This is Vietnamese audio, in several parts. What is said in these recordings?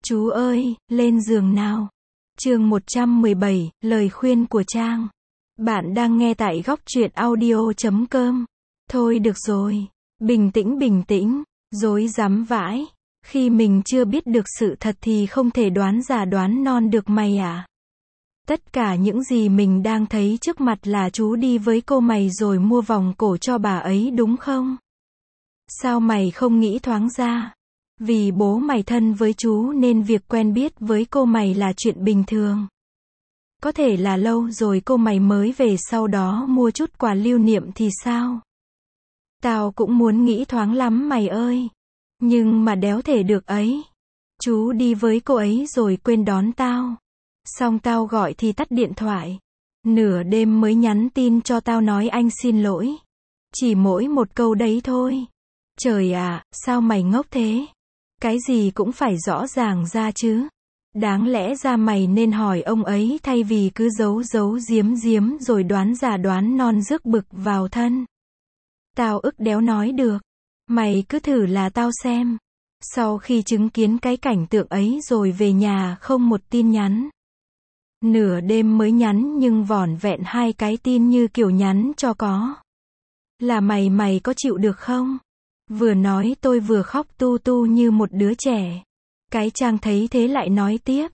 Chú ơi, lên giường nào. Chương 117, lời khuyên của Trang. Bạn đang nghe tại góc truyện audio.com. Thôi được rồi. Bình tĩnh, rối rắm vãi. Khi mình chưa biết được sự thật thì không thể đoán già đoán non được mày à. Tất cả những gì mình đang thấy trước mặt là chú đi với cô mày rồi mua vòng cổ cho bà ấy đúng không? Sao mày không nghĩ thoáng ra? Vì bố mày thân với chú nên việc quen biết với cô mày là chuyện bình thường. Có thể là lâu rồi cô mày mới về sau đó mua chút quà lưu niệm thì sao? Tao cũng muốn nghĩ thoáng lắm mày ơi. Nhưng mà đéo thể được ấy. Chú đi với cô ấy rồi quên đón tao. Xong tao gọi thì tắt điện thoại. Nửa đêm mới nhắn tin cho tao nói anh xin lỗi. Chỉ mỗi một câu đấy thôi. Trời ạ, sao mày ngốc thế? Cái gì cũng phải rõ ràng ra chứ. Đáng lẽ ra mày nên hỏi ông ấy thay vì cứ giấu giếm rồi đoán già đoán non rước bực vào thân. Tao ức đéo nói được. Mày cứ thử là tao xem. Sau khi chứng kiến cái cảnh tượng ấy rồi về nhà không một tin nhắn. Nửa đêm mới nhắn nhưng vỏn vẹn 2 cái tin như kiểu nhắn cho có. Là mày có chịu được không? Vừa nói tôi vừa khóc tu như một đứa trẻ. Cái Trang thấy thế lại nói tiếp.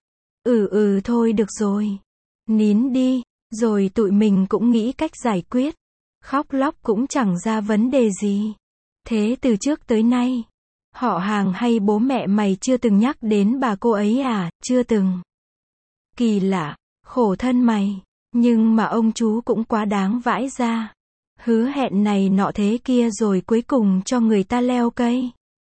Thôi được rồi. Nín đi, rồi tụi mình cũng nghĩ cách giải quyết. Khóc lóc cũng chẳng ra vấn đề gì. Thế từ trước tới nay, họ hàng hay bố mẹ mày chưa từng nhắc đến bà cô ấy à? Chưa từng. Kỳ lạ, khổ thân mày. Nhưng mà ông chú cũng quá đáng vãi ra. Hứa hẹn này nọ thế kia rồi cuối cùng cho người ta leo cây.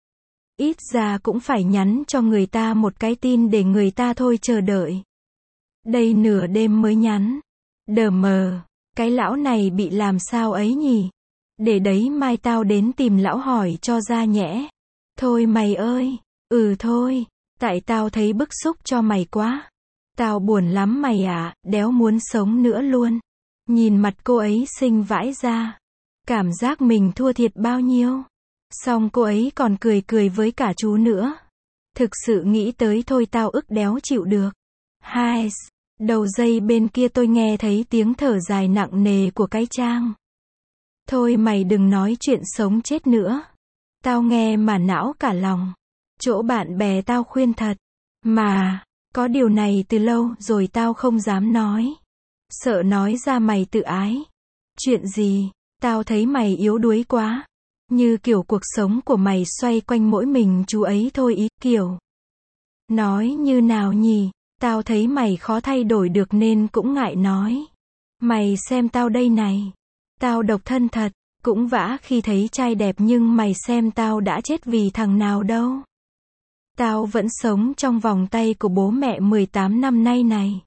Ít ra cũng phải nhắn cho người ta một cái tin để người ta thôi chờ đợi. Đây nửa đêm mới nhắn. Đờ mờ, cái lão này bị làm sao ấy nhỉ? Để đấy mai tao đến tìm lão hỏi cho ra nhẽ. Thôi mày ơi, thôi, tại tao thấy bức xúc cho mày quá. Tao buồn lắm mày ạ, đéo muốn sống nữa luôn. Nhìn mặt cô ấy xinh vãi ra. Cảm giác mình thua thiệt bao nhiêu. Xong cô ấy còn cười với cả chú nữa. Thực sự nghĩ tới thôi tao ức đéo chịu được. Hai, đầu dây bên kia tôi nghe thấy tiếng thở dài nặng nề của cái Trang. Thôi mày đừng nói chuyện sống chết nữa. Tao nghe mà não cả lòng. Chỗ bạn bè tao khuyên thật. Mà, có điều này từ lâu rồi tao không dám nói. Sợ nói ra mày tự ái. Chuyện gì? Tao thấy mày yếu đuối quá. Như kiểu cuộc sống của mày xoay quanh mỗi mình chú ấy thôi ý kiểu. Nói như nào nhỉ? Tao thấy mày khó thay đổi được nên cũng ngại nói. Mày xem tao đây này. Tao độc thân thật, cũng vã khi thấy trai đẹp nhưng mày xem tao đã chết vì thằng nào đâu. Tao vẫn sống trong vòng tay của bố mẹ 18 năm nay này.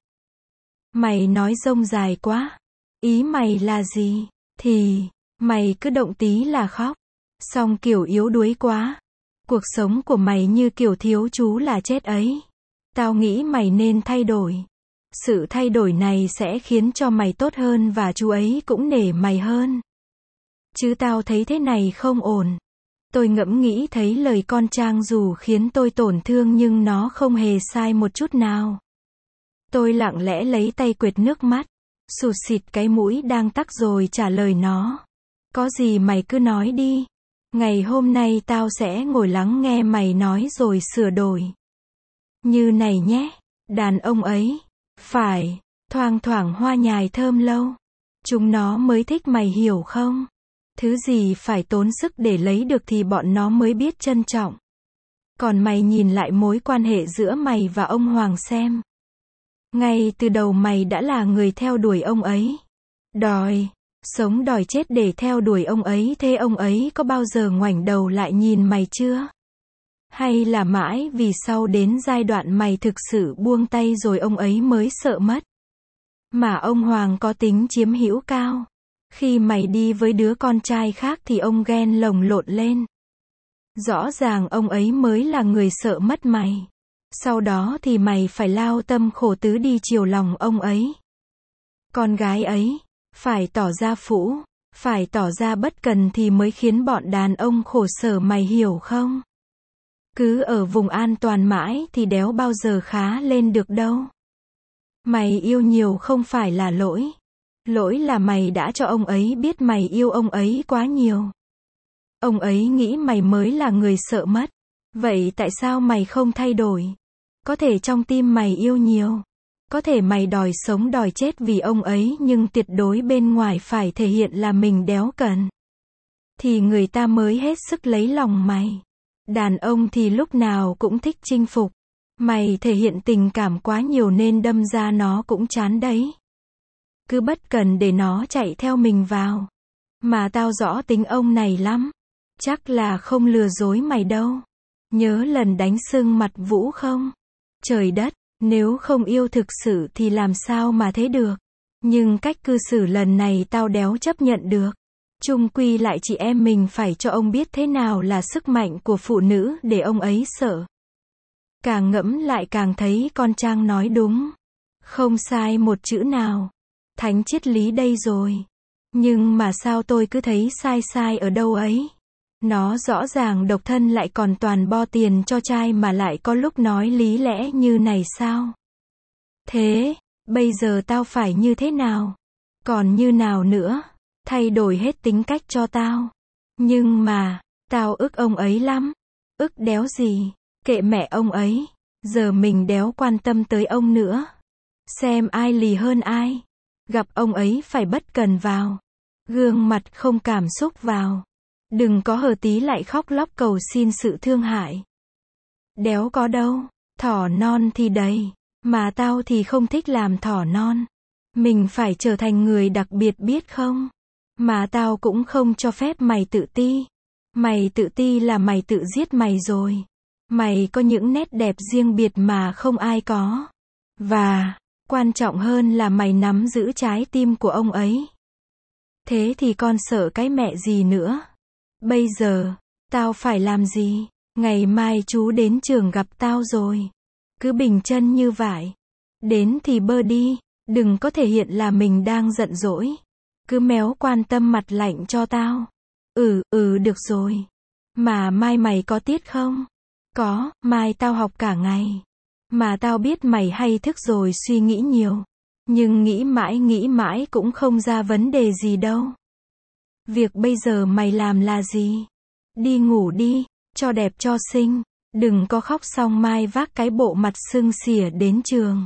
Mày nói rông dài quá. Ý mày là gì? Thì, mày cứ động tí là khóc. Xong kiểu yếu đuối quá. Cuộc sống của mày như kiểu thiếu chú là chết ấy. Tao nghĩ mày nên thay đổi. Sự thay đổi này sẽ khiến cho mày tốt hơn và chú ấy cũng nể mày hơn. Chứ tao thấy thế này không ổn. Tôi ngẫm nghĩ thấy lời con Trang dù khiến tôi tổn thương nhưng nó không hề sai một chút nào. Tôi lặng lẽ lấy tay quệt nước mắt. Sụt xịt cái mũi đang tắc rồi trả lời nó. Có gì mày cứ nói đi. Ngày hôm nay tao sẽ ngồi lắng nghe mày nói rồi sửa đổi. Như này nhé. Đàn ông ấy. Phải. Thoang thoảng hoa nhài thơm lâu. Chúng nó mới thích mày hiểu không? Thứ gì phải tốn sức để lấy được thì bọn nó mới biết trân trọng. Còn mày nhìn lại mối quan hệ giữa mày và ông Hoàng xem. Ngay từ đầu mày đã là người theo đuổi ông ấy. Sống đòi chết để theo đuổi ông ấy. Thế ông ấy có bao giờ ngoảnh đầu lại nhìn mày chưa? Hay là mãi vì sau đến giai đoạn mày thực sự buông tay rồi ông ấy mới sợ mất? Mà ông Hoàng có tính chiếm hữu cao. Khi mày đi với đứa con trai khác thì ông ghen lồng lộn lên. Rõ ràng ông ấy mới là người sợ mất mày. Sau đó thì mày phải lao tâm khổ tứ đi chiều lòng ông ấy. Con gái ấy, phải tỏ ra phũ, phải tỏ ra bất cần thì mới khiến bọn đàn ông khổ sở mày hiểu không? Cứ ở vùng an toàn mãi thì đéo bao giờ khá lên được đâu. Mày yêu nhiều không phải là lỗi. Lỗi là mày đã cho ông ấy biết mày yêu ông ấy quá nhiều. Ông ấy nghĩ mày mới là người sợ mất. Vậy tại sao mày không thay đổi? Có thể trong tim mày yêu nhiều. Có thể mày đòi sống đòi chết vì ông ấy nhưng tuyệt đối bên ngoài phải thể hiện là mình đéo cần. Thì người ta mới hết sức lấy lòng mày. Đàn ông thì lúc nào cũng thích chinh phục. Mày thể hiện tình cảm quá nhiều nên đâm ra nó cũng chán đấy. Cứ bất cần để nó chạy theo mình vào. Mà tao rõ tính ông này lắm. Chắc là không lừa dối mày đâu. Nhớ lần đánh sưng mặt Vũ không? Trời đất, nếu không yêu thực sự thì làm sao mà thế được. Nhưng cách cư xử lần này tao đéo chấp nhận được. Chung quy lại chị em mình phải cho ông biết thế nào là sức mạnh của phụ nữ để ông ấy sợ. Càng ngẫm lại càng thấy con Trang nói đúng. Không sai một chữ nào. Thánh triết lý đây rồi. Nhưng mà sao tôi cứ thấy sai sai ở đâu ấy. Nó rõ ràng độc thân lại còn toàn bo tiền cho trai mà lại có lúc nói lý lẽ như này sao? Thế, bây giờ tao phải như thế nào? Còn như nào nữa? Thay đổi hết tính cách cho tao. Nhưng mà, tao ức ông ấy lắm. Ức đéo gì, kệ mẹ ông ấy. Giờ mình đéo quan tâm tới ông nữa. Xem ai lì hơn ai. Gặp ông ấy phải bất cần vào. Gương mặt không cảm xúc vào. Đừng có hờ tí lại khóc lóc cầu xin sự thương hại. Đéo có đâu, thỏ non thì đầy, mà tao thì không thích làm thỏ non. Mình phải trở thành người đặc biệt biết không? Mà tao cũng không cho phép mày tự ti. Mày tự ti là mày tự giết mày rồi. Mày có những nét đẹp riêng biệt mà không ai có. Và, quan trọng hơn là mày nắm giữ trái tim của ông ấy. Thế thì con sợ cái mẹ gì nữa? Bây giờ, tao phải làm gì? Ngày mai chú đến trường gặp tao rồi. Cứ bình chân như vậy. Đến thì bơ đi, đừng có thể hiện là mình đang giận dỗi. Cứ méo quan tâm mặt lạnh cho tao. Được rồi. Mà mai mày có tiết không? Có, mai tao học cả ngày. Mà tao biết mày hay thức rồi suy nghĩ nhiều. Nhưng nghĩ mãi cũng không ra vấn đề gì đâu. Việc bây giờ mày làm là gì? Đi ngủ đi, cho đẹp cho xinh. Đừng có khóc xong mai vác cái bộ mặt sưng xỉa đến trường.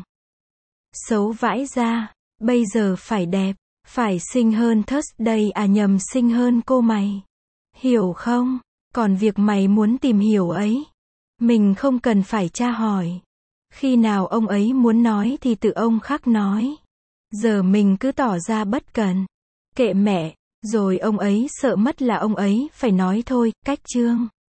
Xấu vãi ra, bây giờ phải đẹp, phải xinh hơn Thursday nhầm xinh hơn cô mày. Hiểu không? Còn việc mày muốn tìm hiểu ấy, mình không cần phải tra hỏi. Khi nào ông ấy muốn nói thì tự ông khắc nói. Giờ mình cứ tỏ ra bất cần. Kệ mẹ. Rồi ông ấy sợ mất là ông ấy phải nói thôi, cách chương.